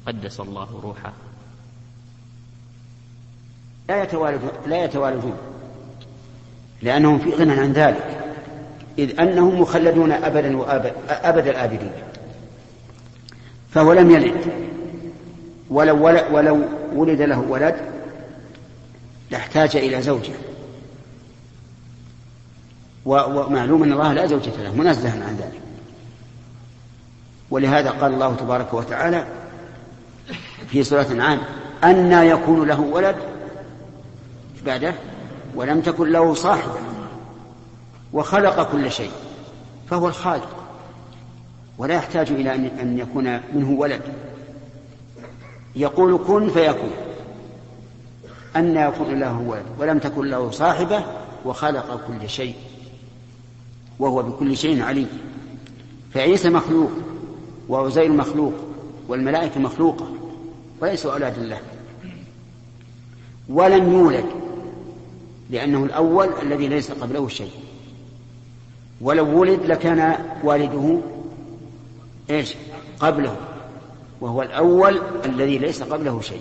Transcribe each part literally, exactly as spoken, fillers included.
قدس الله روحه. لا يتوالدون لا يتوالدون لأنهم في غنى عن ذلك، إذ أنهم مخلدون أبدا وأبد أبد الآبدين. فهو لم يلد، ولو, ولو ولد له ولد لاحتاج إلى زوجة، ومعلوم أن الله لا زوجة له منزه عن ذلك. ولهذا قال الله تبارك وتعالى في سورة الأنعام: أنى يكون له ولد بعده ولم تكن له صاحبة وخلق كل شيء. فهو الخالق ولا يحتاج إلى أن يكون منه ولد، يقول كن فيكون. أنى يكون له ولد ولم تكن له صاحبة وخلق كل شيء وهو بكل شيء عليم. فعيسى مخلوق وعزير مخلوق والملائكة مخلوقة وليسوا أولاد الله. ولم يولد لأنه الأول الذي ليس قبله شيء، ولو ولد لكان والده إيش قبله، وهو الأول الذي ليس قبله شيء.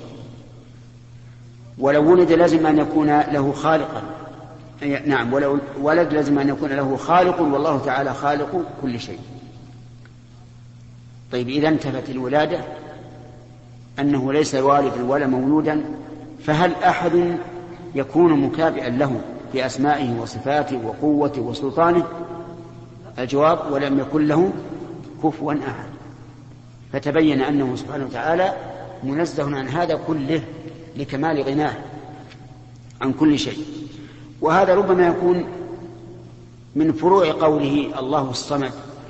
ولو ولد لازم أن يكون له خالقا، نعم، ولو ولد لازم أن يكون له خالق، والله تعالى خالق كل شيء. طيب، إذا انتفت الولادة أنه ليس والدا ولا مولودا، فهل أحد يكون مكافئا له في أسمائه وصفاته وقوته وسلطانه؟ الجواب: ولم يكن له كفوا أحد. فتبين أنه سبحانه وتعالى منزه عن هذا كله لكمال غناه عن كل شيء. وهذا ربما يكون من فروع قوله الله الصمد،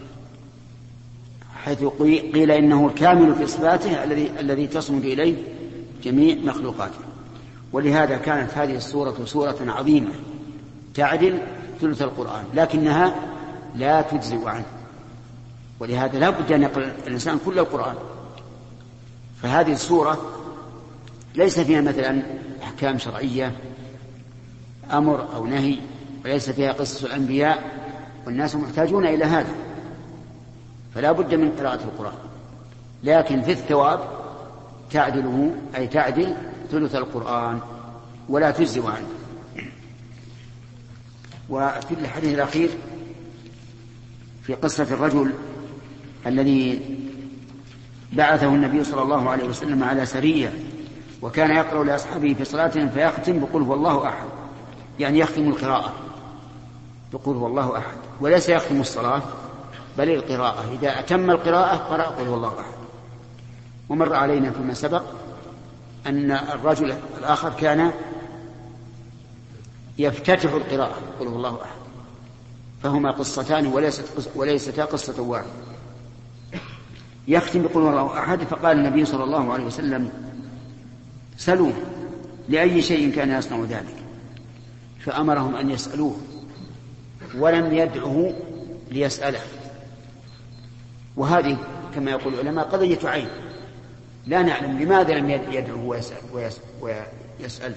حيث قيل إنه الكامل في صفاته الذي الذي تصمد إليه جميع مخلوقاته. ولهذا كانت هذه السورة سورة عظيمة تعدل ثلث القرآن، لكنها لا تجزئ عنه، ولهذا لا بد أن يقرأ الإنسان كل القرآن. فهذه السورة ليس فيها مثلا أحكام شرعية أمر أو نهي، وليس فيها قصص الأنبياء، والناس محتاجون إلى هذا، فلا بد من قراءة القرآن. لكن في الثواب تعدله، أي تعدل ثلث القرآن ولا تجزئ عنه. وفي الحديث الأخير في قصة الرجل الذي بعثه النبي صلى الله عليه وسلم على سرية، وكان يقرأ لأصحابه في صلاتهم فيختم بقول هو الله أحد، يعني يختم القراءة بقول هو الله أحد، وليس يختم الصلاة بل القراءة. إذا أتم القراءة قرأ قل هو الله أحد. ومر علينا فيما سبق أن الرجل الآخر كان يفتتح القراءة قل هو الله أحد، فهما قصتان وليستا قصة واحدة. يختم بقل هو الله أحد، فقال النبي صلى الله عليه وسلم: سلوه لأي شيء كان يصنع ذلك، فأمرهم أن يسألوه ولم يدعه ليسأله. وهذه كما يقول العلماء قضية عين، لا نعلم لماذا لم يدعه ويسأل, ويسأل, ويسأل.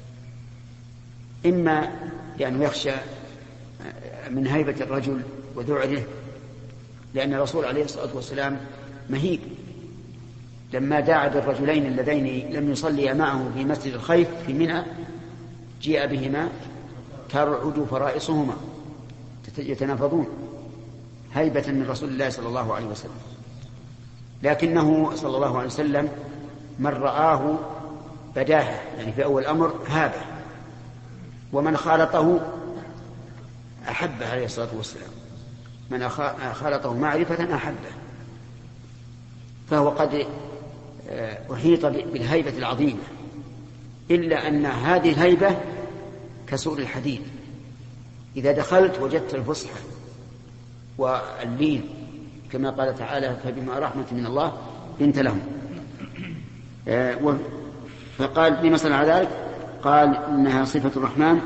إما لأنه يخشى من هيبة الرجل وذعره، لأن الرسول عليه الصلاة والسلام مهيب، لما دعا بالرجلين اللذين لم يصليا معه في مسجد الخيف في منى جيء بهما ترعد فرائصهما يتنافضون هيبة من رسول الله صلى الله عليه وسلم. لكنه صلى الله عليه وسلم من رآه بداهة، يعني في أول أمر هابه، ومن خالطه أحبه عليه الصلاة والسلام، من خالطه معرفة أحبه، فهو قد أحيط بالهيبة العظيمة، إلا أن هذه الهيبة كسور الحديد، إذا دخلت وجدت الفصحى واللين، كما قال تعالى: فبما رحمة من الله لنت لهم. فقال لما صنع ذلك؟ قال: إنها صفة الرحمن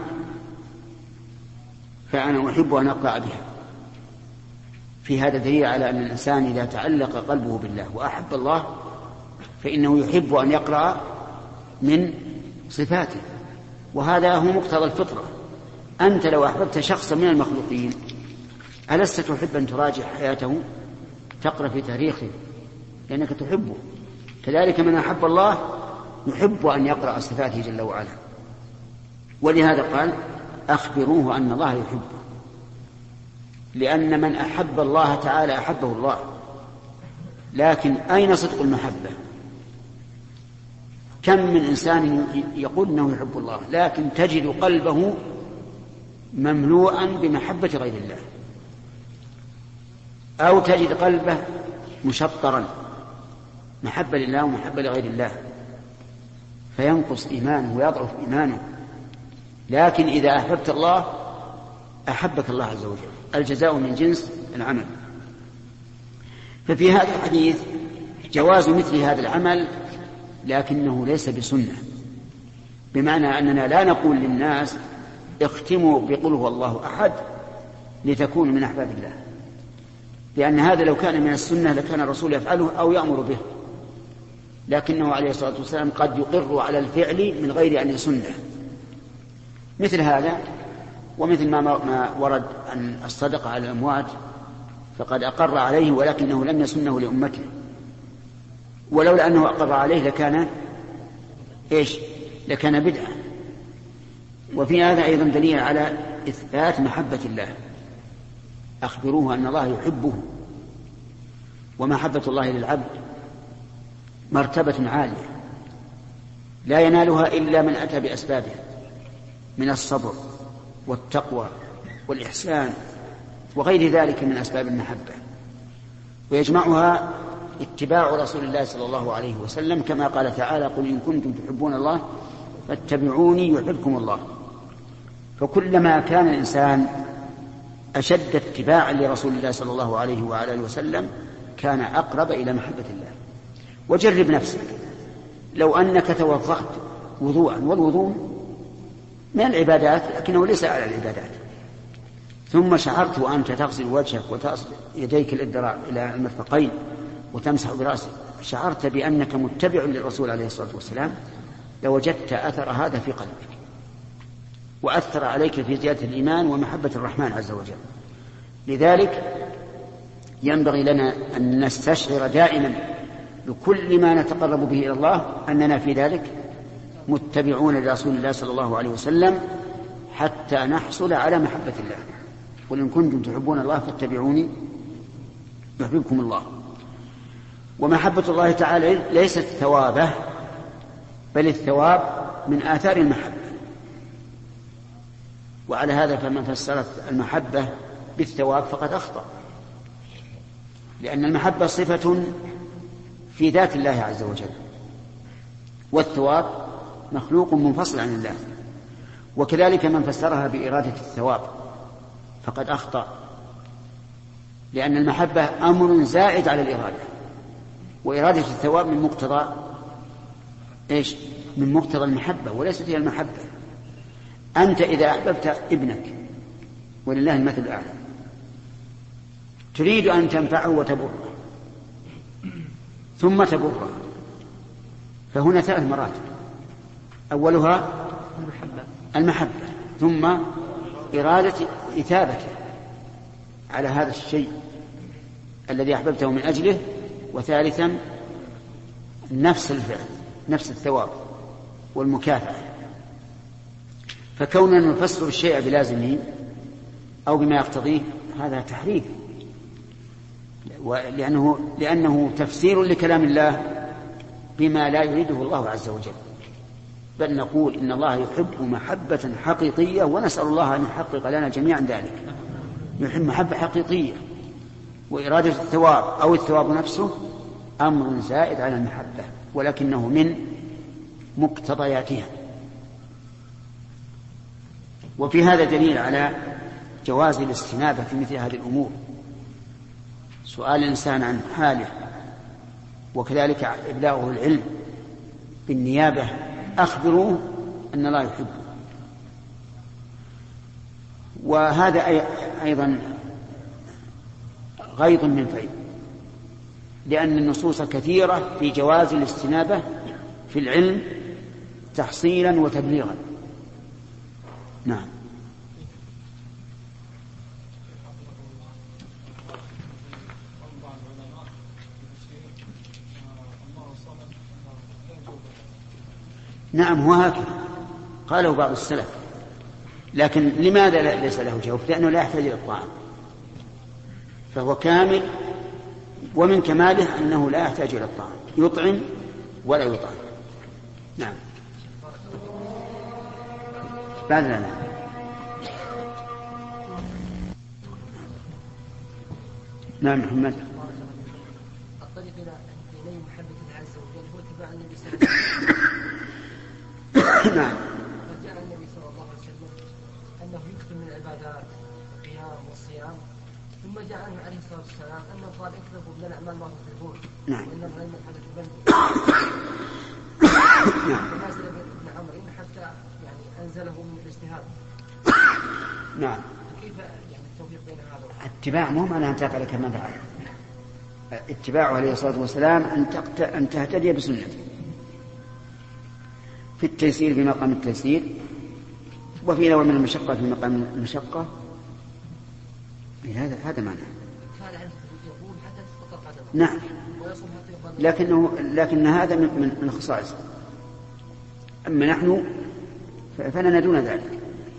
فأنا أحب أن أقرأ بها. في هذا دليل على أن الإنسان إذا تعلق قلبه بالله وأحب الله فإنه يحب أن يقرأ من صفاته، وهذا هو مقتضى الفطرة. أنت لو أحببت شخصا من المخلوقين ألست تحب أن تراجع حياته، تقرأ في تاريخه، لأنك تحبه، كذلك من أحب الله يحب أن يقرأ صفاته جل وعلا، ولهذا قال أخبروه أن الله يحبه، لأن من أحب الله تعالى أحبه الله. لكن أين صدق المحبة؟ كم من إنسان يقول أنه يحب الله لكن تجد قلبه مملوءا بمحبة غير الله، أو تجد قلبه مشطرا محبة لله ومحبة لغير الله، فينقص إيمانه ويضعف إيمانه. لكن إذا أحببت الله أحبك الله عز وجل، الجزاء من جنس العمل. ففي هذا الحديث جواز مثل هذا العمل، لكنه ليس بسنة، بمعنى أننا لا نقول للناس اختموا بقل هو الله أحد لتكونوا من أحباب الله، لأن هذا لو كان من السنة لكان الرسول يفعله أو يأمر به، لكنه عليه الصلاة والسلام قد يقر على الفعل من غير أن يسنه. مثل هذا ومثل ما ورد عن الصدقة على الأموات فقد أقر عليه ولكنه لم يسنه لأمته، ولولا أنه أقر عليه لكان إيش؟ لكان بدعة. وفي هذا أيضا دليل على إثبات محبة الله، أخبروه أن الله يحبه. ومحبة الله للعبد مرتبة عالية لا ينالها إلا من أتى بأسبابها من الصبر والتقوى والإحسان وغير ذلك من أسباب المحبة، ويجمعها اتباع رسول الله صلى الله عليه وسلم، كما قال تعالى قل إن كنتم تحبون الله فاتبعوني يحبكم الله. فكلما كان الإنسان أشد اتباعا لرسول الله صلى الله عليه وآله وسلم كان أقرب إلى محبة الله. وجرب نفسك، لو أنك توضأت وضوءا، والوضوء من العبادات لكنه ليس على العبادات، ثم شعرت وأنت تغسل وجهك وتصل يديك الذراع إلى المرفقين وتمسح برأسك، شعرت بأنك متبع للرسول عليه الصلاة والسلام، لوجدت أثر هذا في قلبك وأثر عليك في زيادة الإيمان ومحبة الرحمن عز وجل. لذلك ينبغي لنا أن نستشعر دائما بكل ما نتقرب به إلى الله أننا في ذلك متبعون لرسول الله صلى الله عليه وسلم حتى نحصل على محبة الله. قل إن كنتم تحبون الله فاتبعوني يحببكم الله. ومحبة الله تعالى ليست ثوابه، بل الثواب من آثار المحبة. وعلى هذا فمن فسرت المحبة بالثواب فقد أخطأ، لأن المحبة صفة في ذات الله عز وجل، والثواب مخلوق منفصل عن الله. وكذلك من فسرها بإرادة الثواب فقد أخطأ، لأن المحبة أمر زائد على الإرادة، وإرادة الثواب من مقتضى إيش؟ من مقتضى المحبة، وليست هي المحبة. أنت إذا أحببت ابنك ولله المثل الأعلى تريد أن تنفعه وتبره ثم تبره، فهنا ثلاث مراتب: أولها المحبة، ثم إرادة إثابته على هذا الشيء الذي أحببته من أجله، وثالثا نفس الفعل، نفس الثواب والمكافأة. فكوننا نفسر الشيء بلازمه أو بما يقتضيه هذا تحريف، لأنه, لأنه تفسير لكلام الله بما لا يريده الله عز وجل. بل نقول إن الله يحب محبة حقيقية، ونسأل الله أن يحقق لنا جميعا ذلك. يحب محبة حقيقية، وإرادة الثواب أو الثواب نفسه أمر زائد على المحبة، ولكنه من مقتضياتها. وفي هذا دليل على جواز الاستنابة في مثل هذه الأمور، سؤال الإنسان عن حاله، وكذلك إبلاغه العلم بالنيابة: أخبروه أن الله يحبه. وهذا أيضا غيض من فيض، لأن النصوص كثيرة في جواز الاستنابة في العلم تحصيلا وتبليغا. نعم. نعم هو هكذا قاله بعض السلف، لكن لماذا ليس له جوف؟ لأنه لا يحتاج إلى الطعام، فهو كامل، ومن كماله أنه لا يحتاج إلى الطعام، يطعم ولا يطعم. نعم بعد لا لا. نعم محمد. الطريق إلى محبة الله عز وجل هو اتباع النبي صلى الله عليه وسلم. نعم. فجاء النبي صلى الله عليه وسلم أنه يكثر من العبادات القيام والصيام، ثم جاء عنه عليه الصلاة والسلام أنه قال اكتبوا من الأعمال ما تحبون. نعم. وإن العلم الحدث بني. نعم. فنازل ابن عمرو حتى يعني أنزله من الاجتهاد. نعم. كيف يعني التوفيق بين هذا؟ اتباع مو معناه أن تفعل كما فعل. اتباعه عليه الصلاة والسلام أن تقت... أن تهتدي بسنته في التيسير في مقام التيسير، وفي نوع من المشقة في مقام المشقة. هذا هذا معناه. نعم. لكنه لكن هذا من من خصائصه. أما نحن فلنا دون ذلك.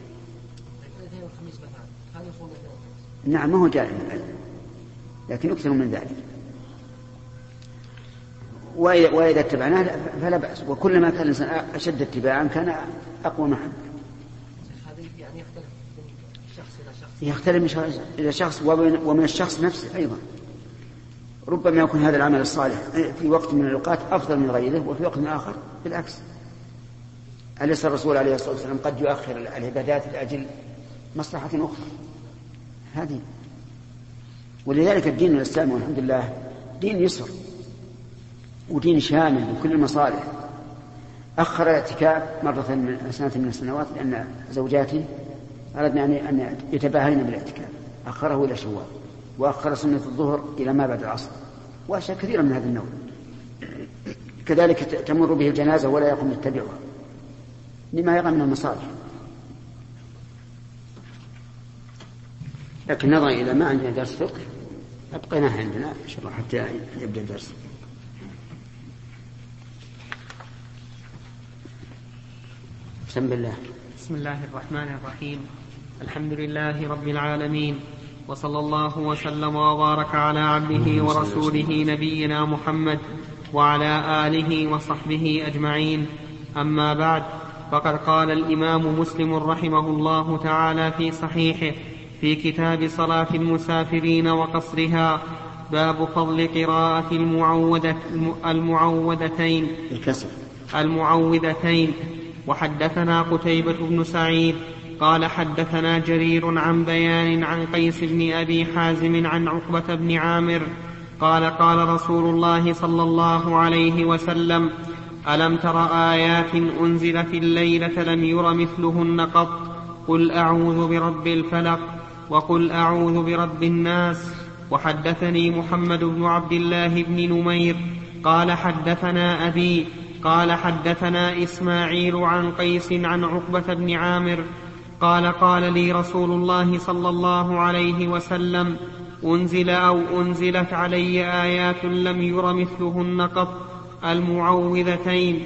نعم ما هو جائز لكن أكثر من ذلك، وإذا اتبعناه فلا بأس، وكلما كان الإنسان أشد اتباعا كان أقوى محبة. يختلف من شخص إلى شخص ومن الشخص نفسه أيضا. ربما يكون هذا العمل الصالح في وقت من الأوقات أفضل من غيره، وفي وقت آخر بالعكس. أليس الرسول عليه الصلاة والسلام قد يؤخر العبادات لأجل مصلحة أخرى؟ هذه. ولذلك الدين الإسلامي والحمد لله دين يسر ودين شامل بكل المصالح. أخر الاعتكاف مرة من سنة من السنوات لأن زوجاتي أردنا أن يتباهين بالاعتكاف، أخره إلى شوال، وأخر سنة الظهر إلى ما بعد العصر، وأشياء كثيرة من هذا النوع. كذلك تمر به الجنازة ولا يقوم يتبعها لما يقع من المصالح. لكن نظرا إلى ما عندنا درس فقه أبقيناه عندنا إن شاء الله حتى يبدأ الدرس. بسم الله. بسم الله الرحمن الرحيم. الحمد لله رب العالمين، وصلى الله وسلم وبارك على عبده ورسوله نبينا محمد وعلى آله وصحبه أجمعين. أما بعد، فقد قال الإمام مسلم رحمه الله تعالى في صحيحه في كتاب صلاة المسافرين وقصرها: باب فضل قراءة المعوذة المعوذتين المعوذتين. وحدثنا قتيبة بن سعيد قال حدثنا جرير عن بيان عن قيس بن أبي حازم عن عقبة بن عامر قال قال رسول الله صلى الله عليه وسلم: ألم تر آيات أنزلت الليلة لم ير مثلهن قط، قل أعوذ برب الفلق وقل أعوذ برب الناس. وحدثني محمد بن عبد الله بن نمير قال حدثنا أبي قال حدثنا إسماعيل عن قيس عن عقبة بن عامر قال قال لي رسول الله صلى الله عليه وسلم: أنزل أو أنزلت علي آيات لم ير مثلهن قط، المعوذتين.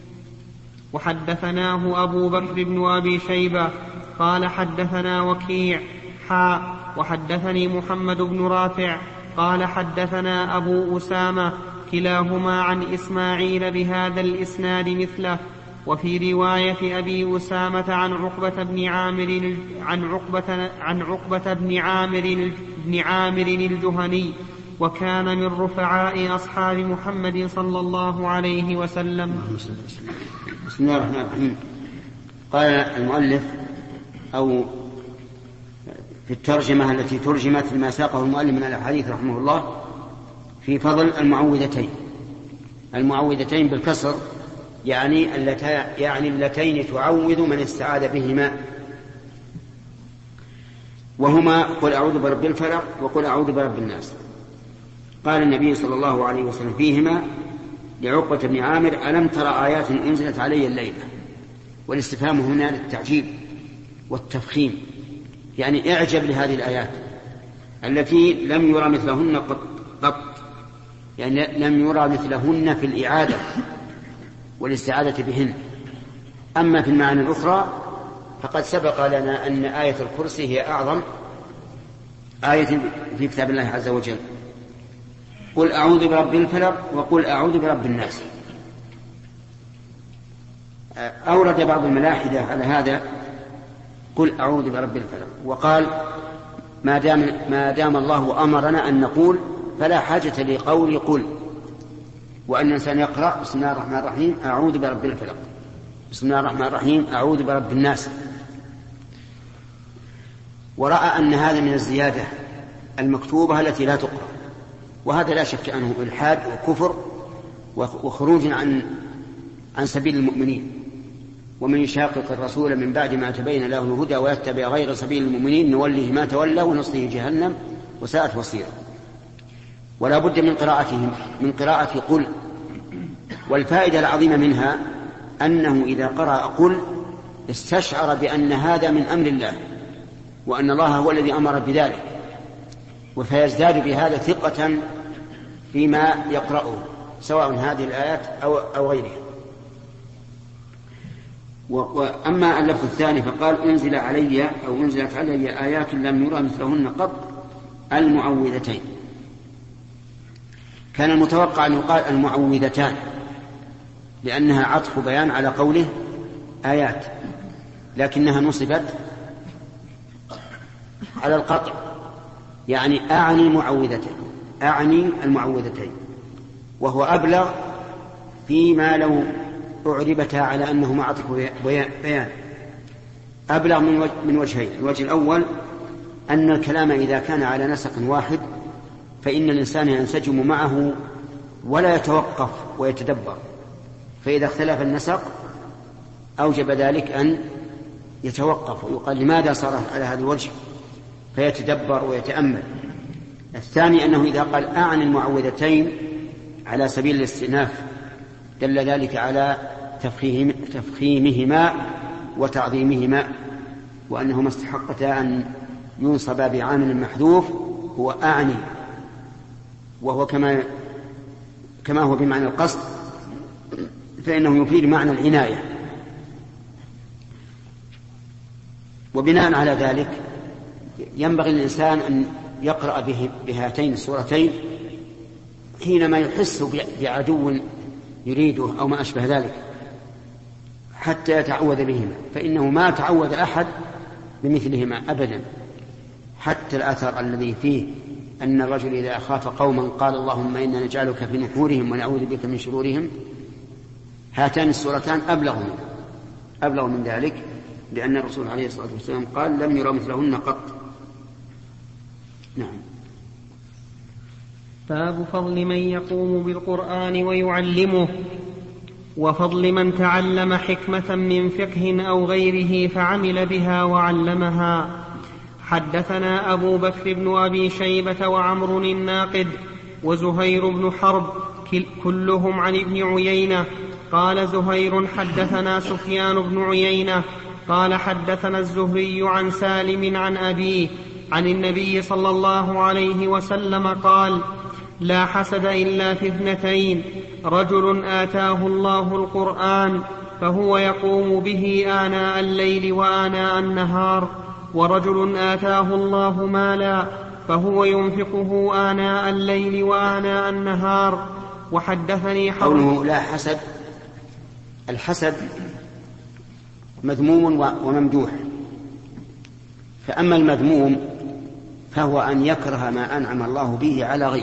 وحدثناه أبو بكر بن أبي شيبة قال حدثنا وكيع حاء وحدثني محمد بن رافع قال حدثنا أبو أسامة كلاهما عن إسماعيل بهذا الإسناد مثله. وفي رواية أبي أسامة عن عقبة بن عامر عن عقبة عن عقبة بن عامر بن عامر الجهني، وكان من رفعاء أصحاب محمد صلى الله عليه وسلم. بسم الله الرحمن الرحيم. قال المؤلف أو في الترجمة التي ترجمت لما ساقه المؤلف من الأحاديث رحمه الله في فضل المعوذتين. المعوذتين بالكسر يعني اللتين يعني اللتين تعوذ من استعاذ بهما، وهما قل أعوذ برب الفلق وقل أعوذ برب الناس. قال النبي صلى الله عليه وسلم فيهما لعقبة بن عامر: ألم ترى آيات أنزلت علي الليلة؟ والاستفهام هنا للتعجيب والتفخيم، يعني اعجب لهذه الآيات التي لم يرى مثلهن قط, قط يعني لم يرى مثلهن في الإعادة والاستعادة بهن. أما في المعاني الأخرى فقد سبق لنا أن آية الكرسي هي أعظم آية في كتاب الله عز وجل. قل أعوذ برب الفلق وقل أعوذ برب الناس. أورد بعض الملاحدة على هذا قل أعوذ برب الفلق، وقال ما دام, ما دام الله أمرنا أن نقول فلا حاجة لقول قل، وأن الإنسان يقرأ بسم الله الرحمن الرحيم أعوذ برب الفلق، بسم الله الرحمن الرحيم أعوذ برب الناس. ورأى أن هذا من الزيادة المكتوبة التي لا تقرأ، وهذا لا شك أنه إلحاد وكفر وخروج عن عن سبيل المؤمنين. ومن يشاقق الرسول من بعد ما تبين له الهدى ويتبع غير سبيل المؤمنين نوله ما تولى ونصله جهنم وساءت مصيره. ولا بد من قراءتهم من قراءة قل. والفائدة العظيمة منها أنه إذا قرأ قل استشعر بأن هذا من أمر الله، وأن الله هو الذي أمر بذلك، فيزداد بهذا ثقة فيما يقرأه سواء هذه الآيات أو, أو غيرها. وأما اللفظ الثاني فقال أنزل علي أو أنزلت علي آيات لم يرى مثلهن قط المعوذتين. كان المتوقع أن يقال المعوذتان لأنها عطف بيان على قوله آيات، لكنها نصبت على القطع، يعني أعني المعوذتين أعني المعوذتين وهو أبلغ فيما لو أعربتا على أنه معطف بيان، أبلغ من وجهين. الوجه الأول أن الكلام إذا كان على نسق واحد فإن الإنسان ينسجم معه ولا يتوقف ويتدبر، فإذا اختلف النسق أوجب ذلك أن يتوقف ويقال لماذا صار على هذا الوجه، فيتدبر ويتأمل. الثاني أنه إذا قال أعني المعوذتين على سبيل الاستئناف دل ذلك على تفخيم تفخيمهما وتعظيمهما، وأنهما استحقتا أن ينصب بعامل محذوف هو أعني، وهو كما كما هو بمعنى القصد فإنه يفيد معنى العناية. وبناء على ذلك ينبغي للإنسان أن يقرأ به بهاتين السورتين حينما يحس بعدو يريده أو ما أشبه ذلك حتى يتعوذ بهما، فإنه ما تعوذ أحد بمثلهما أبدا. حتى الأثر الذي فيه أن الرجل إذا أخاف قوما قال اللهم إنا نجعلك في نحورهم ونعوذ بك من شرورهم، هاتان السورتان أبلغ من أبلغ من ذلك، لأن الرسول عليه الصلاة والسلام قال لم يرى مثلهن قط. نعم. باب فضل من يقوم بالقرآن ويعلمه، وفضل من تعلم حكمة من فقه أو غيره فعمل بها وعلمها. حدثنا أبو بكر بن أبي شيبة وعمر الناقد وزهير بن حرب كلهم عن ابن عيينة قال زهير حدثنا سفيان بن عيينة قال حدثنا الزهري عن سالم عن أبيه عن النبي صلى الله عليه وسلم قال لا حسد إلا في اثنتين: رجل آتاه الله القرآن فهو يقوم به آناء الليل وآناء النهار، ورجل آتاه الله مالا فهو ينفقه آناء الليل وآناء النهار. وحدثني قوله لا حسد، الحسد مذموم وممدوح، فأما المذموم فهو أن يكره ما أنعم الله به على غيره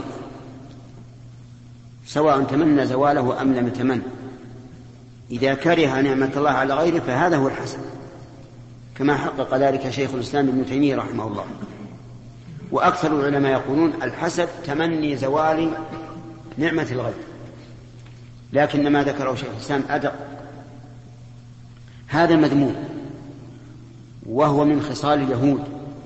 سواء تمنى زواله أم لم يتمنى. إذا كره نعمة الله على غيره فهذا هو الحسد، كما حقق ذلك شيخ الإسلام ابن تيمية رحمه الله. وأكثر العلماء يقولون الحسد تمني زوال نعمة الغير، لكن ما ذكره شيخ الإسلام أدق. هذا مذموم وهو من خصال اليهود،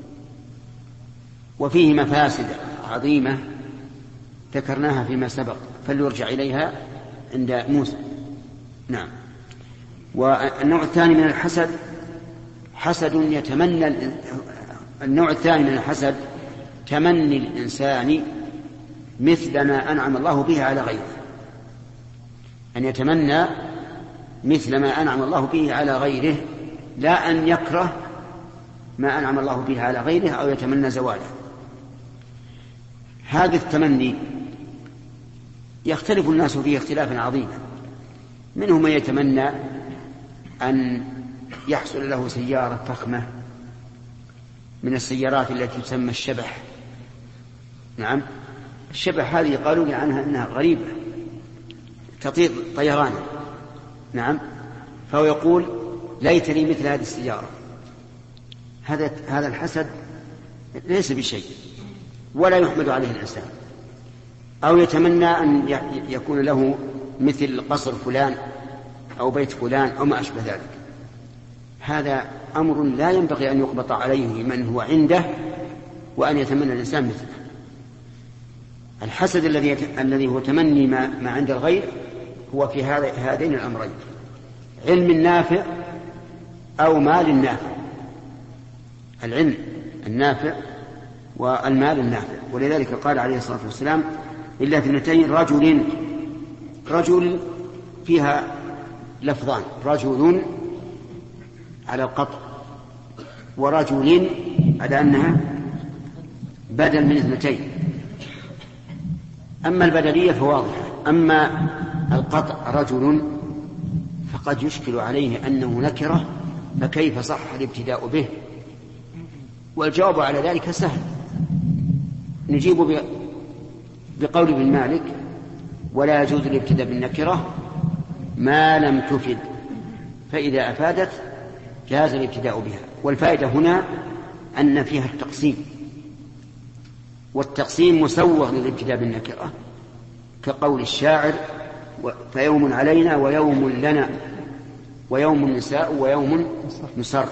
وفيه مفاسد عظيمة ذكرناها فيما سبق فليرجع إليها عند موسى. نعم. والنوع الثاني من الحسد حسد يتمنى النوع الثاني من الحسد تمني الإنسان مثل ما أنعم الله به على غيره، أن يتمنى مثل ما أنعم الله به على غيره، لا أن يكره ما أنعم الله به على غيره أو يتمنى زواله. هذا التمني يختلف الناس فيه اختلافا عظيما، منهم من يتمنى أن يحصل له سيارة فخمة من السيارات التي تسمى الشبح. نعم، الشبح هذه قالوا لي عنها أنها غريبة تطير طيران. نعم، فهو يقول ليت لي مثل هذه السيارة. هذا هذا الحسد ليس بشيء ولا يحمد عليه الإنسان. أو يتمنى أن يكون له مثل قصر فلان أو بيت فلان أو ما أشبه ذلك. هذا أمر لا ينبغي أن يقبط عليه من هو عنده وأن يتمنى الإنسان مثله. الحسد الذي الذي هو تمني ما, ما عند الغير هو في هذين الأمرين: علم نافع أو مال نافع. العلم النافع والمال النافع. ولذلك قال عليه الصلاة والسلام: إلا اثنتين رجل. رجل فيها لفظان: رجل على القطع، ورجل على أنها بدل من اثنتين. أما البدلية فواضحة، أما القطع رجل فقد يشكل عليه أنه نكرة، فكيف صح الابتداء به؟ والجواب على ذلك سهل، نجيب بقول ابن مالك: ولا يجوز الابتداء بالنكرة ما لم تفد، فإذا أفادت جاز الابتداء بها. والفائدة هنا أن فيها التقسيم، والتقسيم مسوغ للابتداء بالنكرة، كقول الشاعر: فيوم علينا ويوم لنا ويوم نساء ويوم نسر.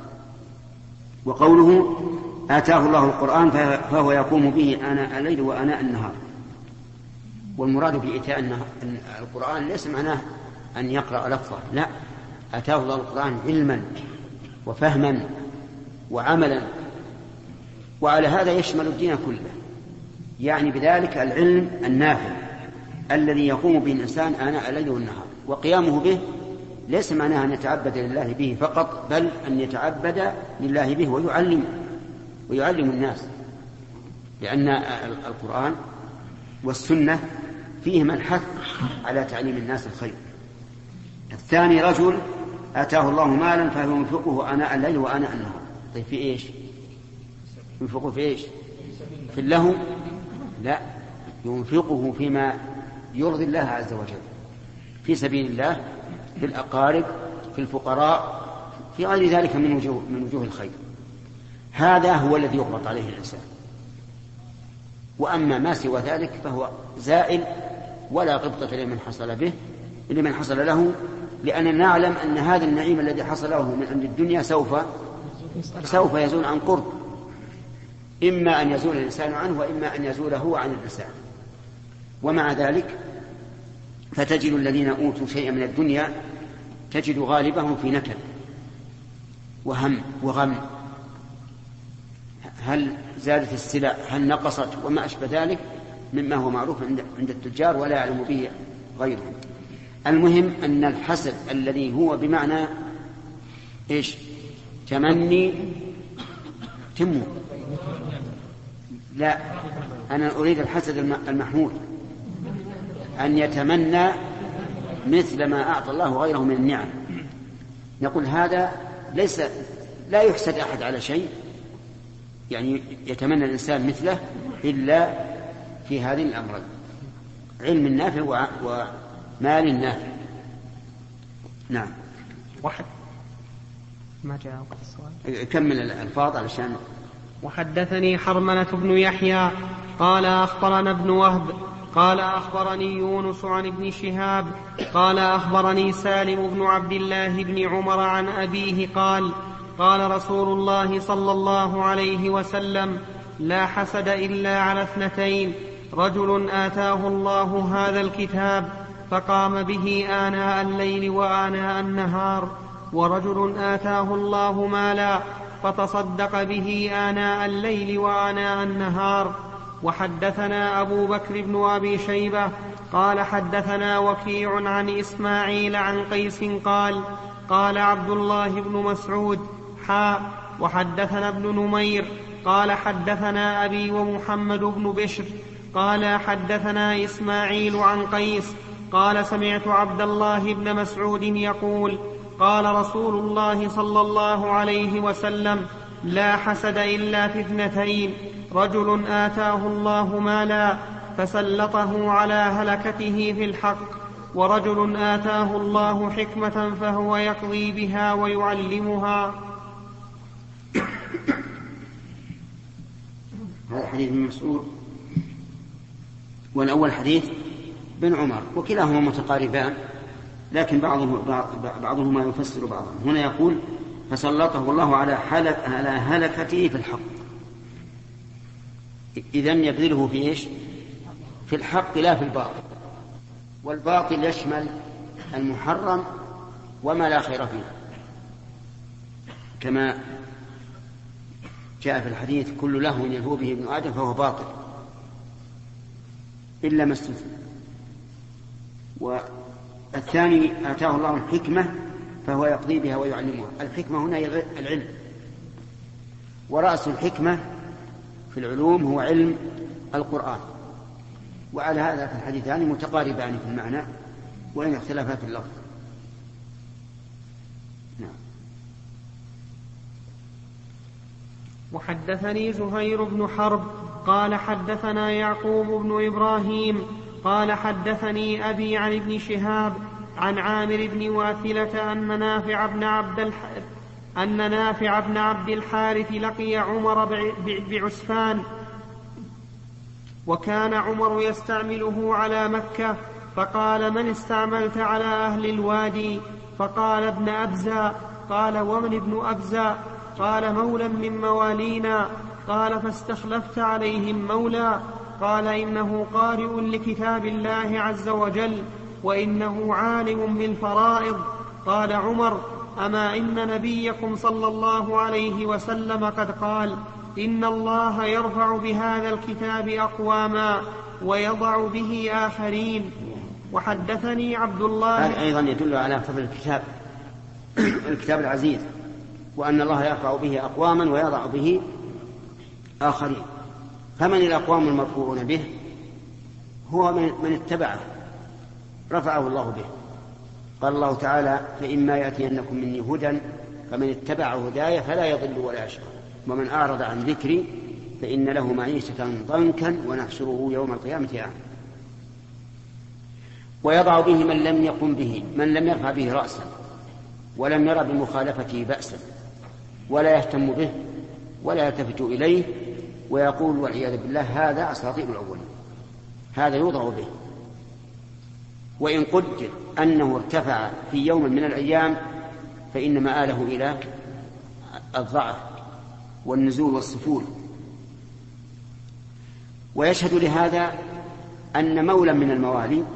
وقوله: آتاه الله القرآن فهو يقوم به آناء الليل وآناء النهار. والمراد بإيتاء القرآن ليس معناه أن يقرأ لفظه، لا، آتاه الله القرآن علما وفهما وعملا، وعلى هذا يشمل الدين كله، يعني بذلك العلم النافع الذي يقوم به الإنسان آناء الليل والنهار. وقيامه به ليس معناه أن يتعبد لله به فقط، بل أن يتعبد لله به ويعلم ويعلم الناس، لأن القرآن والسنة فيهما الحث على تعليم الناس الخير. الثاني: رجل آتاه الله مالا فهو ينفقه آناء الليل وآناء النهار. طيب في إيش؟ ينفقه في إيش؟ في اللهو؟ لا، ينفقه فيما يرضي الله عز وجل، في سبيل الله، في الأقارب، في الفقراء، في غير ذلك من وجوه, من وجوه الخير. هذا هو الذي يقبط عليه الإنسان. وأما ما سوى ذلك فهو زائل ولا قبطة لمن حصل به لمن حصل له، لأننا نعلم أن هذا النعيم الذي حصل له من عند الدنيا سوف سوف يزول عن قرب، إما أن يزول الإنسان عنه وإما أن يزول هو عن الإنسان. ومع ذلك فتجد الذين أوتوا شيئا من الدنيا تجد غالبهم في نكد وهم وغم. هل زادت السلع؟ هل نقصت؟ وما أشبه ذلك مما هو معروف عند التجار ولا يعلم به غيرهم. المهم أن الحسد الذي هو بمعنى إيش؟ تمني تمو لا، أنا أريد الحسد المحمود، أن يتمنى مثل ما أعطى الله غيره من النعم. نقول هذا ليس لا يحسد أحد على شيء، يعني يتمنى الإنسان مثله إلا في هذه الأمرين: علم نافع ومال نافع. نعم. واحد ما جاء وقت السؤال. كمل الألفاظ علشان. وحدثني حرملة بن يحيى قال أخبرنا ابن وهب قال أخبرني يونس عن ابن شهاب قال أخبرني سالم بن عبد الله بن عمر عن أبيه قال: قال رسول الله صلى الله عليه وسلم: لا حسد إلا على اثنتين: رجل آتاه الله هذا الكتاب فقام به آناء الليل وآناء النهار، ورجل آتاه الله مالا فتصدق به آناء الليل وآناء النهار. وحدثنا أبو بكر بن أبي شيبة قال حدثنا وكيع عن إسماعيل عن قيس قال قال عبد الله بن مسعود حاء وحدثنا ابن نمير قال حدثنا أبي ومحمد بن بشر قال حدثنا إسماعيل عن قيس قال سمعت عبد الله بن مسعود يقول قال رسول الله صلى الله عليه وسلم لا حسد إلا في اثنتين رجل آتاه الله مالا فسلطه على هلكته في الحق ورجل آتاه الله حكمة فهو يقضي بها ويعلمها. هذا حديث ابن مسعود والأول حديث بن عمر وكلاهما متقاربان لكن بعضهما يفسر بعضا. هنا يقول فسلطه الله على, على هلكته في الحق، إذن يبذله في إيش؟ في الحق لا في الباطل، والباطل يشمل المحرم وما لا خير فيه كما جاء في الحديث كل لهو يلهو به ابن آدم فهو باطل إلا ما استثنى. والثاني آتاه الله الحكمة فهو يقضي بها ويعلمها. الحكمة هنا العلم، ورأس الحكمة في العلوم هو علم القرآن، وعلى هذا في الحديثان متقاربان في المعنى وإن اختلفا في اللفظ. نعم. وحدثني زهير بن حرب قال حدثنا يعقوب بن إبراهيم قال حدثني أبي عن ابن شهاب عن عامر بن واثلة أن نافع بن عبد الحارث أن نافع بن عبد الحارث لقي عمر بعسفان، وكان عمر يستعمله على مكة، فقال من استعملت على أهل الوادي؟ فقال ابن أبزة. قال ومن ابن أبزة؟ قال مولى من موالينا. قال فاستخلفت عليهم مولى؟ قال إنه قارئ لكتاب الله عز وجل وإنه عالم بالفرائض. قال عمر أما إن نبيكم صلى الله عليه وسلم قد قال إن الله يرفع بهذا الكتاب أقواما ويضع به آخرين. وحدثني عبد الله. هذا أيضا يدل على فضل الكتاب الكتاب العزيز، وأن الله يرفع به أقواما ويضع به آخرين. فمن الأقوام المرفوعون به؟ هو من اتبعه رفعه الله به. قال الله تعالى فإما يأتينكم مني هدى فمن اتبع هداي فلا يضل ولا يشقى ومن أعرض عن ذكري فإن له معيشة ضنكا ونحشره يوم القيامة أعمى. ويضع به من لم يقم به، من لم يرفع به رأسا ولم يرى بمخالفته بأسا ولا يهتم به ولا يلتفت إليه ويقول والعياذ بالله هذا أساطير الأولين، هذا يوضع به. وإن قدر أنه ارتفع في يوم من الأيام فإن مآله إلى الضعف والنزول والسفول. ويشهد لهذا أن مولا من الموالي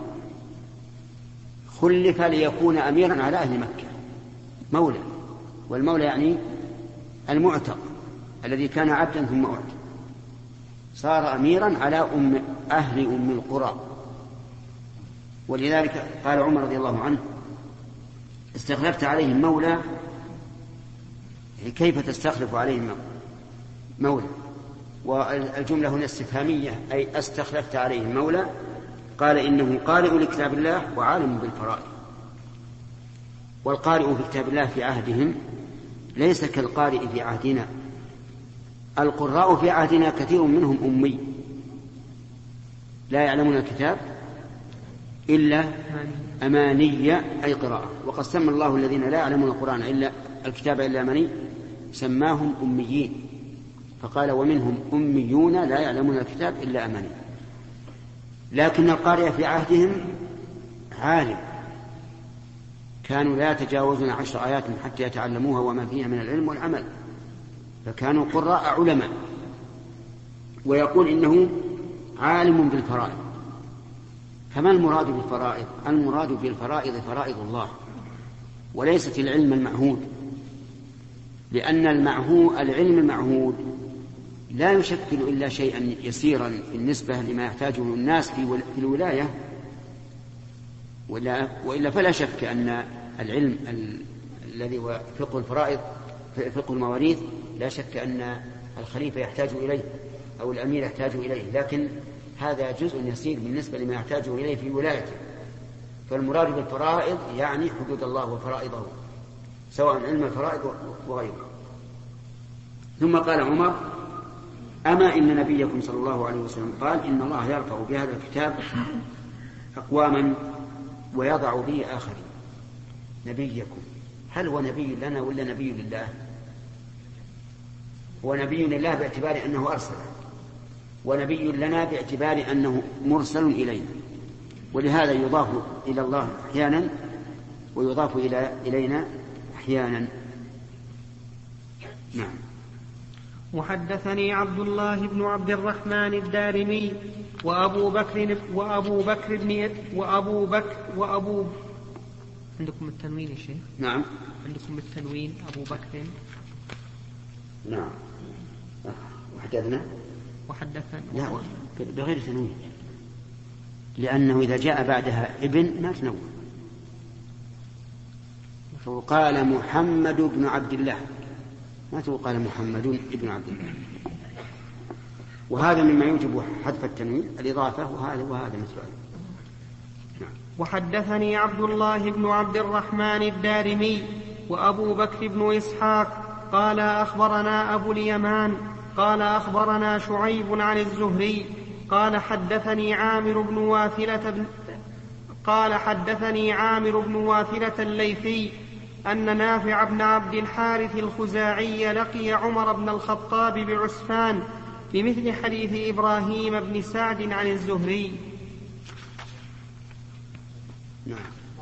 خلف ليكون أميرا على أهل مكة، مولا، والمولى يعني المعتق الذي كان عبدا ثم أعتق، صار أميرا على أم أهل أم القرى. ولذلك قال عمر رضي الله عنه استخلفت عليهم مولى. كيف تستخلف عليهم مولى؟ والجملة هنا استفهامية، أي استخلفت عليهم مولى. قال إنه قارئ لكتاب الله وعالم بالفرائض. والقارئ في كتاب الله في عهدهم ليس كالقارئ في عهدنا. القراء في عهدنا كثير منهم أمي لا يعلمون الكتاب إلا أماني أي قراءة. وقد سمى الله الذين لا يعلمون القرآن إلا الكتاب إلا أماني سماهم أميين، فقال ومنهم أميون لا يعلمون الكتاب إلا أماني. لكن القارئ في عهدهم عالم، كانوا لا يتجاوزون عشر آيات حتى يتعلموها وما فيها من العلم والعمل، فكانوا قراء علماء. ويقول إنه عالم بالفرائض. فما المراد بالفرائض؟ المراد بالفرائض فرائض الله وليست العلم المعهود، لأن المعهود العلم المعهود لا يشكل إلا شيئا يسيرا بالنسبة لما يحتاجه الناس في الولاية وإلا, وإلا فلا شك أن العلم الذي هو فقه الفرائض فقه المواريث لا شك أن الخليفة يحتاج إليه أو الأمير يحتاج إليه، لكن هذا جزء يسير بالنسبة لما يحتاج إليه في ولايته. فالمراد بالفرائض يعني حدود الله وفرائضه، سواء علم الفرائض وغيره. ثم قال عمر: أما إن نبيكم صلى الله عليه وسلم قال إن الله يرفع بهذا الكتاب أقواما ويضع به آخرين. نبيكم، هل هو نبي لنا ولا نبي لله؟ هو نبي لله باعتبار أنه أرسله، ونبي لنا باعتبار أنه مرسل إلينا، ولهذا يضاف إلى الله أحيانا ويضاف إلى إلينا أحيانا. نعم. وحدثني عبد الله بن عبد الرحمن الدارمي وأبو بكر وأبو بكر بن وأبو بكر وأبو عندكم التنوين يا شيخ؟ نعم. عندكم التنوين أبو بكر. نعم. وحدثنا وحدثنا لا بغير تنوين، لأنه إذا جاء بعدها ابن ما تنوين. فقال محمد بن عبد الله، ما تقول محمد ابن عبد الله. وهذا مما يوجب حذف التنوين الإضافة، وهذا وهذا مثله. نعم. وحدثني عبد الله بن عبد الرحمن الدارمي وأبو بكر بن إسحاق قال أخبرنا أبو اليمان قال أخبرنا شعيب عن الزهري قال حدثني عامر بن واثلة بن قال حدثني عامر بن واثلة الليثي أن نافع بن عبد الحارث الخزاعي لقي عمر بن الخطاب بعسفان بمثل حديث إبراهيم بن سعد عن الزهري. نعم.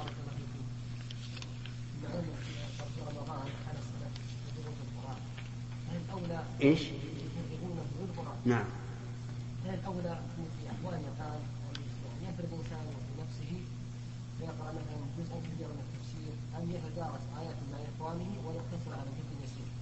إيش؟ نعم. هل الأولى في أحوال يقال يعني يفرض إنسان في نفسه ويقرأ مثلا جزءا كبيرا من التفسير، أم يتدارس آيات مع إخوانه ويقتصر على جزء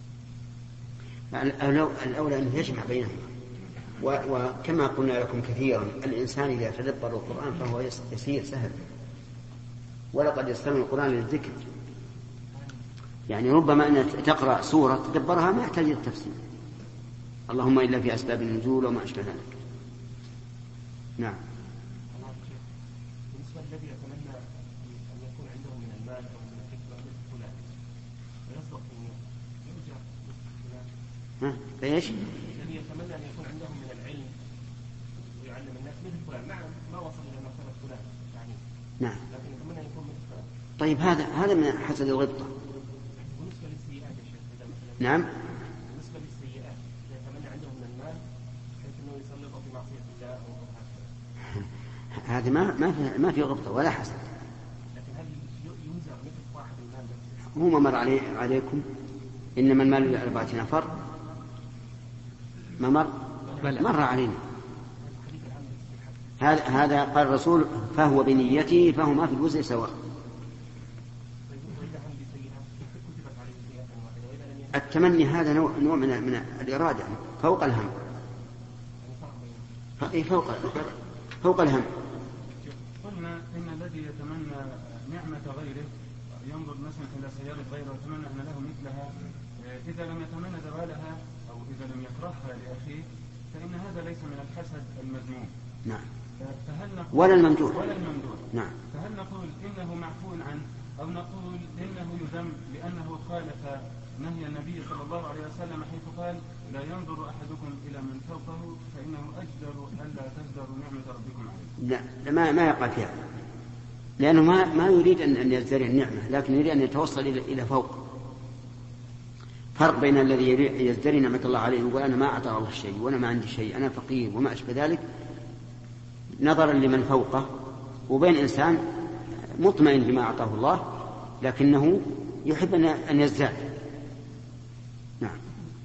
يسير؟ الأولى أنه يجمع بينهما، وكما قلنا لكم كثيرا الإنسان إذا تدبر القرآن فهو يسير سهل، ولقد يستمع القرآن للذكر. يعني ربما أن تقرأ سورة تدبرها ما يحتاج التفسير، اللهم إلا في أسباب النزول وما أشبه ذلك. نعم. بالنسبة للذي يتمنى أن يكون عنده من المال أو من الحكمة مثل فلان ويصدق أن يرجع مثل فلان. ها؟ فإيش؟ الذي يتمنى أن يكون عنده من العلم ويعلم الناس مثل فلان، نعم ما وصل إلى مرتبة فلان يعني. نعم. لكن يتمنى أن يكون مثل فلان. طيب هذا هذا من حسد الغبطة. بالنسبة للسيئات يا شيخ إذا مثلا. نعم. بالنسبة للسيئات إذا يتمنى عنده من المال بحيث إنه يسلطه في معصية الله أو هكذا. هذا ما ما في ما في غبطة ولا حسد. لكن هل ينزع مثل صاحب المال بس؟ هو ما مر علي عليكم إنما المال لأربعة نفر، ما مر مر علينا. هذا هذا قال الرسول فهو بنيته فهما في الوزر سواء. التمني هذا نوع نوع من من الإرادة فوق الهم، فوق فوق الهم. قلنا إن الذي يتمنى نعمة غيره ينظر مثلا إلى سيارة غيره ويتمنى أن له مثلها، إذا لم يتمنى زوالها أو إذا لم يكرهها لأخيه فإن هذا ليس من الحسد المذموم. نعم. فهل نقول ولا الممدوح. ولا الممدوح. نعم. فهل نقول إنه معفو عنه أو نقول إنه يذم لأنه خالف نهي النبي صلى الله عليه وسلم حيث قال لا ينظر أحدكم إلى من فوقه فإنه أجدر ألا تزدروا نعمة ربكم عليه. لا ما ما يقع فيها، لأنه ما ما يريد أن أن يزدري النعمة، لكن يريد أن يتوصل إلى إلى فوق. فرق بين الذي يزدري نعمة الله عليه ويقول أنا ما أعطى الله شيء وأنا ما عندي شيء أنا فقير وما أشبه ذلك نظرا لمن فوقه، وبين إنسان مطمئن بما أعطاه الله لكنه يحب أن يزداد. نعم.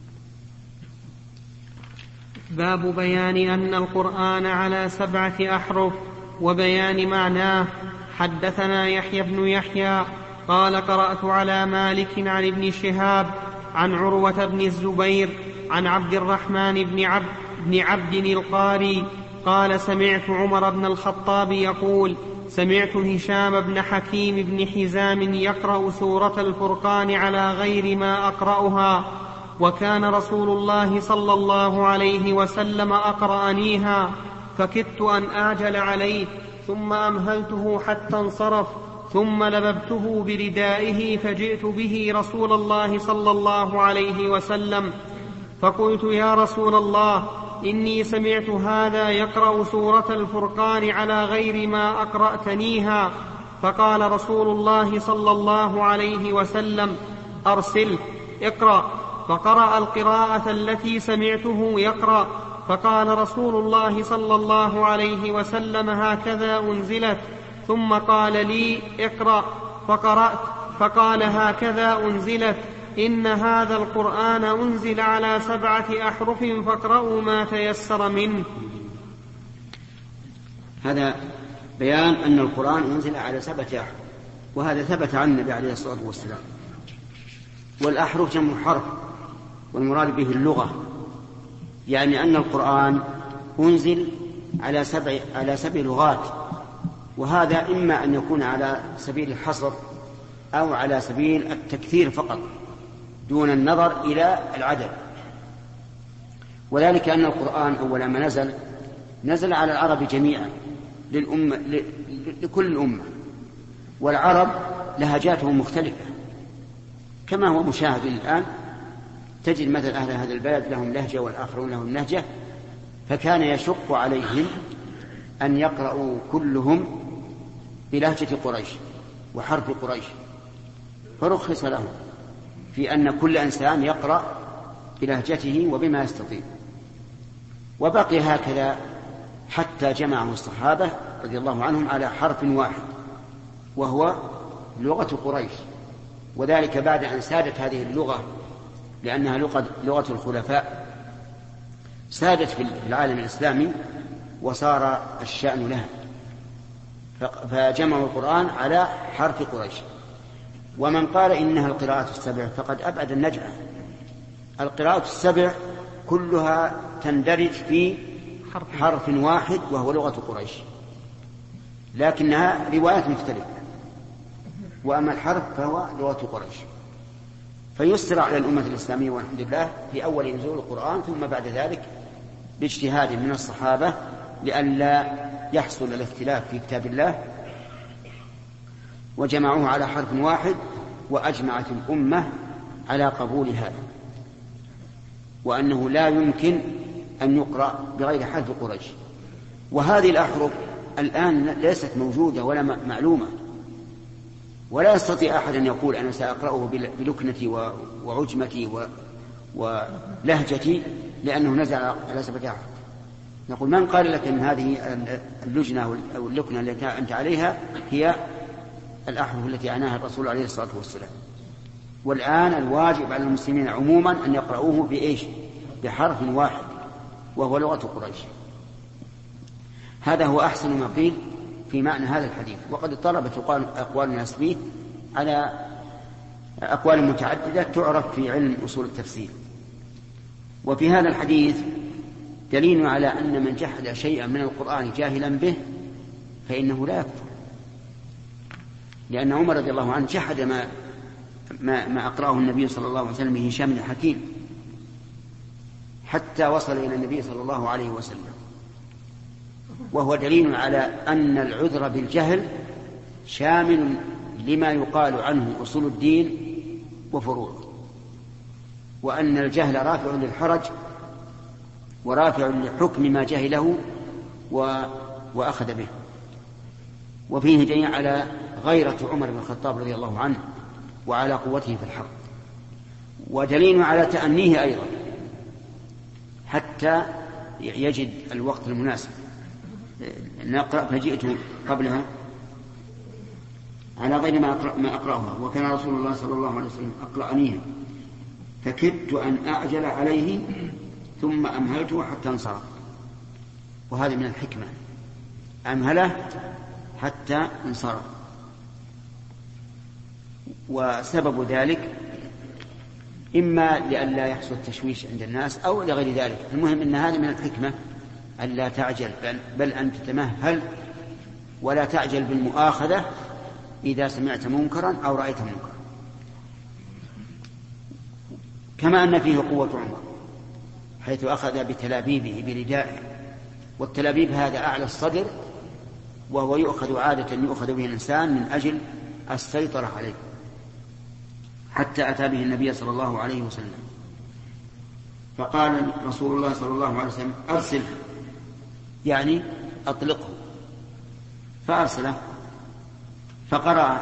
باب بيان أن القرآن على سبعة أحرف وبيان معناه. حدثنا يحيى بن يحيى قال قرأت على مالك عن ابن شهاب عن عروة بن الزبير عن عبد الرحمن بن عبد, بن عبد القاري قال سمعت عمر بن الخطاب يقول سمعت هشام بن حكيم بن حزام يقرأ سورة الفرقان على غير ما أقرأها، وكان رسول الله صلى الله عليه وسلم أقرأنيها، فكدت أن أعجل عليه، ثم أمهلته حتى انصرف، ثم لببته بردائه فجئت به رسول الله صلى الله عليه وسلم، فقلت: يا رسول الله، إني سمعت هذا يقرأ سورة الفرقان على غير ما أقرأتنيها. فقال رسول الله صلى الله عليه وسلم: أرسله، اقرأ. فقرأ القراءة التي سمعته يقرأ، فقال رسول الله صلى الله عليه وسلم: هكذا أنزلت. ثم قال لي: اقرأ. فقرأت، فقال: هكذا أنزلت، إن هذا القرآن أنزل على سبعة أحرف فاقرأوا ما تيسر منه. هذا بيان أن القرآن أنزل على سبعة أحرف، وهذا ثبت عن النبي عليه الصلاة والسلام. والأحرف جمع حرف، والمراد به اللغة، يعني أن القرآن أنزل على سبع, على سبع لغات، وهذا إما أن يكون على سبيل الحصر أو على سبيل التكثير فقط دون النظر إلى العدد. وذلك أن القرآن أول ما نزل نزل على العرب جميعا، للأمة لكل الأمة، والعرب لهجاتهم مختلفة كما هو مشاهد الآن. تجد مثل أهل هذا البلد لهم لهجة والآخرون لهم لهجة، فكان يشق عليهم أن يقرأوا كلهم بلهجة قريش وحرف قريش، فرخص لهم في أن كل إنسان يقرأ بلهجته وبما يستطيع. وبقي هكذا حتى جمعه الصحابة رضي الله عنهم على حرف واحد وهو لغة قريش، وذلك بعد أن سادت هذه اللغة، لأنها لغة الخلفاء، سادت في العالم الإسلامي وصار الشأن لها، فجمعوا القرآن على حرف قريش. ومن قال إنها القراءة السبع فقد أبعد النجعة. القراءة السبع كلها تندرج في حرف واحد وهو لغة قريش، لكنها روايات مختلفة، وأما الحرف فهو لغة قريش. فيسر على الأمة الإسلامية والحمد لله في أول نزول القرآن، ثم بعد ذلك باجتهاد من الصحابة لئلا يحصل الاختلاف في كتاب الله، وجمعوه على حرف واحد، وأجمعت الأمة على قبول هذا، وأنه لا يمكن أن يقرأ بغير حرف قريش. وهذه الأحرف الآن ليست موجودة ولا معلومة، ولا يستطيع أحد أن يقول أنا سأقرأه بلكنتي وعجمتي ولهجتي لأنه نزل على سبعة أحرف. نقول: من قال لك أن هذه اللجنة أو اللكنة التي أنت عليها هي الأحرف التي عناها الرسول عليه الصلاة والسلام؟ والآن الواجب على المسلمين عموما أن يقرأوه بإيش؟ بحرف واحد وهو لغة قريش. هذا هو أحسن ما قيل في معنى هذا الحديث. وقد اضطربت أقوال الناس فيه على أقوال متعددة تعرف في علم أصول التفسير. وفي هذا الحديث دليل على أن من جحد شيئا من القرآن جاهلا به فإنه لا يكفر، لأن عمر رضي الله عنه جحد ما, ما, ما أقرأه النبي صلى الله عليه وسلم هشام بن حكيم حتى وصل إلى النبي صلى الله عليه وسلم، وهو دليل على أن العذر بالجهل شامل لما يقال عنه أصول الدين وفروعه، وأن الجهل رافع للحرج ورافع لحكم ما جهله وأخذ به. وفيه دليل على غيرة عمر بن الخطاب رضي الله عنه وعلى قوته في الحق، ودليل على تأنيه أيضا حتى يجد الوقت المناسب. نقرأ: فجئت قبلها على غير ما, أقرأ ما أقرأها، وكان رسول الله صلى الله عليه وسلم أقرأنيها، فكدت أن أعجل عليه ثم أمهلته حتى انصرف. وهذا من الحكمة، أمهله حتى انصرف. وسبب ذلك إما لئلا يحصل تشويش عند الناس أو لغير ذلك. المهم أن هذا من الحكمة ألا تعجل، بل, بل أن تتمهل ولا تعجل بالمؤاخذة إذا سمعت منكرا أو رأيت منكرا. كما أن فيه قوة عمر حيث أخذ بتلابيبه بردائه، والتلابيب هذا أعلى الصدر، وهو يؤخذ عادة يؤخذ به الإنسان من أجل السيطرة عليه، حتى أتى به النبي صلى الله عليه وسلم. فقال رسول الله صلى الله عليه وسلم أرسله، يعني أطلقه، فأرسله فقرأ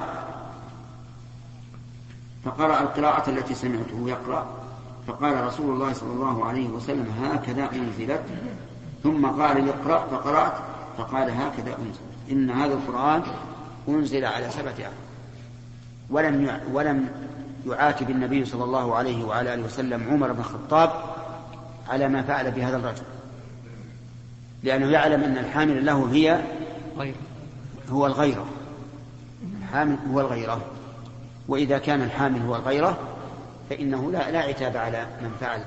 فقرأ القراءة التي سمعته يقرأ، فقال رسول الله صلى الله عليه وسلم هكذا أنزلت، ثم قال ليقرأ فقرأت، فقال هكذا أنزلت، إن هذا القرآن أنزل على سبعة أحرف. ولم ولم يعاتب النبي صلى الله عليه وعلى آله وسلم عمر بن الخطاب على ما فعل بهذا الرجل، لأنه يعلم أن الحامل له هي هو الغيرة، الحامل هو الغيرة، وإذا كان الحامل هو الغيرة فإنه لا, لا عتاب على من فعل.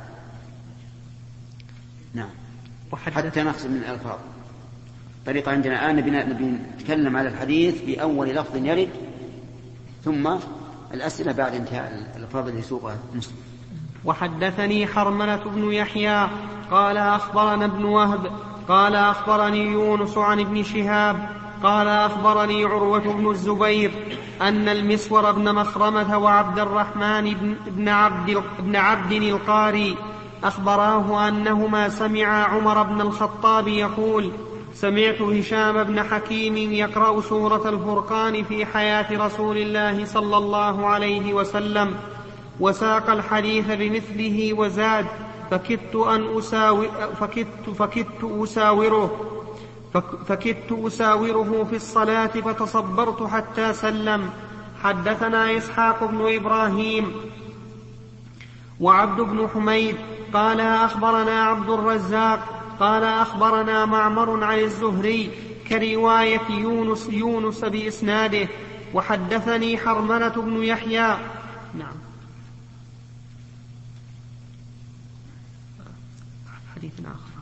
نعم. حتى نقسم من الألفاظ طريقة عندنا الآن نبي نتكلم على الحديث بأول لفظ يرد، ثم الأسئلة بعد انتهاء الألفاظ اللي سوقها مسلم. وحدثني حرملة بن يحيى قال أخبرنا ابن وهب قال أخبرني يونس عن ابن شهاب قال أخبرني عروة بن الزبير أن المسور بن مخرمة وعبد الرحمن بن عبد, بن عبد القاري أخبراه أنهما سمعا عمر بن الخطاب يقول سمعت هشام بن حكيم يقرأ سورة الفرقان في حياة رسول الله صلى الله عليه وسلم، وساق الحديث بمثله وزاد فكدت أن أساور فكدت فكدت أساوره فكدت أساوره في الصلاة فتصبرت حتى سلم. حدثنا إسحاق بن إبراهيم وعبد بن حميد قال أخبرنا عبد الرزاق قال أخبرنا معمر عن الزهري كرواية يونس يونس بإسناده. وحدثني حرملة بن يحيى. نعم. حديث آخر.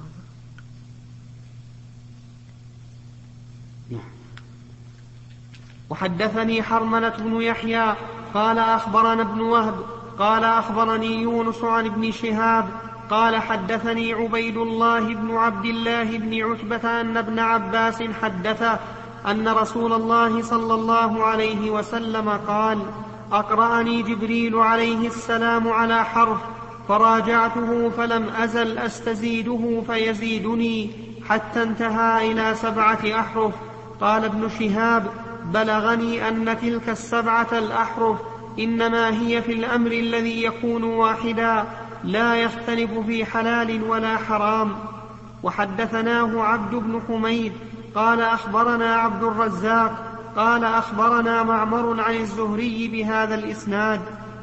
وحدثني حرملة بن يحيى قال أخبرنا ابن وهب قال أخبرني يونس عن ابن شهاب قال حدثني عبيد الله بن عبد الله بن عتبة أن ابن عباس حدثه أن رسول الله صلى الله عليه وسلم قال أقرأني جبريل عليه السلام على حرف فراجعته فلم أزل أستزيده فيزيدني حتى انتهى إلى سبعة أحرف. قال ابن شهاب بلغني أن تلك السبعة الأحرف إنما هي في الأمر الذي يكون واحدا لا يختلف في حلال ولا حرام. وحدثناه عبد بن حميد قال أخبرنا عبد الرزاق قال أخبرنا معمر عن الزهري بهذا الإسناد.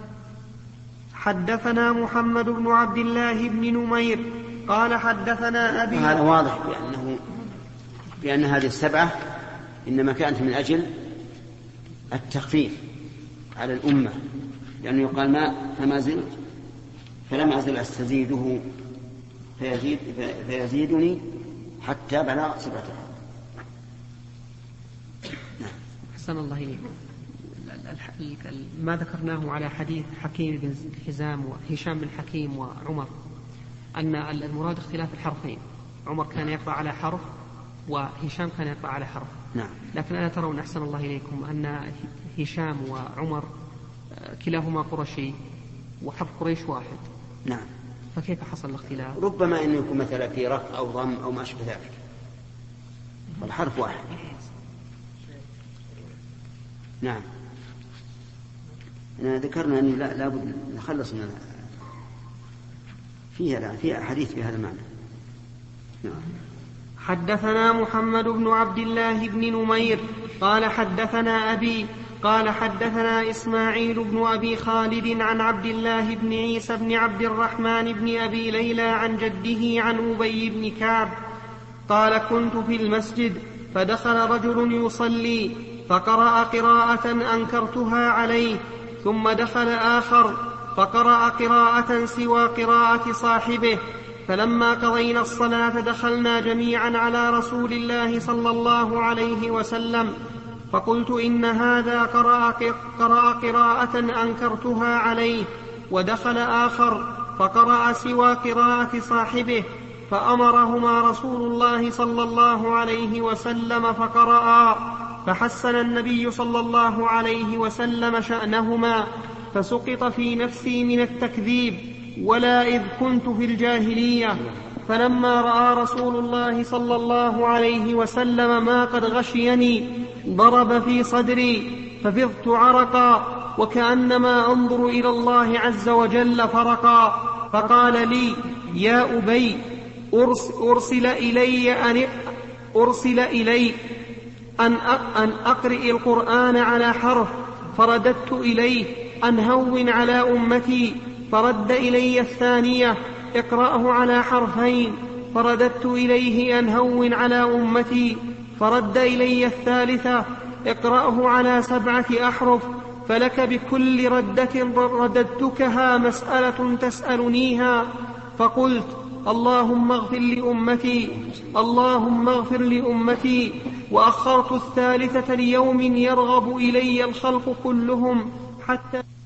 حدثنا محمد بن عبد الله بن نمير قال حدثنا أبي. هذا واضح بأنه بأن هذه السبعة إنما كانت من أجل التخفيف على الأمة، لأنه يقال ما فما زلت فلم أزل أستزيده فيزيد فيزيدني حتى بلغ سبعة. أحسن الله إليك. ما ذكرناه على حديث حكيم بن حزام وهشام بن حكيم وعمر أن المراد اختلاف الحرفين، عمر كان يقرأ على حرف وهشام كان يقرأ على حرف. نعم. لكن ألا ترون أحسن الله إليكم أن هشام وعمر كلاهما قرشي وحرف قريش واحد؟ نعم. فكيف حصل الاختلاف؟ ربما أنه يكون مثلا في رفع أو ضم أو ما أشبه ذلك، والحرف واحد. نعم. ذكرنا أنه لا لابد نخلص من فيها لا فيها حديث بهذا المعنى. نعم. حدثنا محمد بن عبد الله بن نمير قال حدثنا أبي قال حدثنا إسماعيل بن أبي خالد عن عبد الله بن عيسى بن عبد الرحمن بن أبي ليلى عن جده عن أبي بن كعب قال كنت في المسجد فدخل رجل يصلي فقرأ قراءة أنكرتها عليه، ثم دخل آخر فقرأ قراءة سوى قراءة صاحبه، فلما قضينا الصلاة دخلنا جميعا على رسول الله صلى الله عليه وسلم، فقلت إن هذا قرأ, قرأ قراءة أنكرتها عليه. ودخل آخر فقرأ سوى قراءة صاحبه، فأمرهما رسول الله صلى الله عليه وسلم فقرأا، فحسن النبي صلى الله عليه وسلم شأنهما، فسقط في نفسي من التكذيب ولا إذ كنت في الجاهلية. فلما رأى رسول الله صلى الله عليه وسلم ما قد غشيني ضرب في صدري ففضت عرقا وكأنما أنظر إلى الله عز وجل فرقا، فقال لي: يا أبي، أرسل إلي أن أرسل إلي أن أن أقرئ القرآن على حرف، فرددت إليه أن هون على أمتي، فرد إلي الثانية: اقرأه على حرفين، فرددت إليه أن هون على أمتي، فرد إلي الثالثة: اقرأه على سبعة أحرف، فلك بكل ردة رددتكها مسألة تسألنيها. فقلت: اللهم اغفر لأمتي، اللهم اغفر لأمتي. وأخرت الثالثة ليوم يرغب إلي الخلق كلهم حتى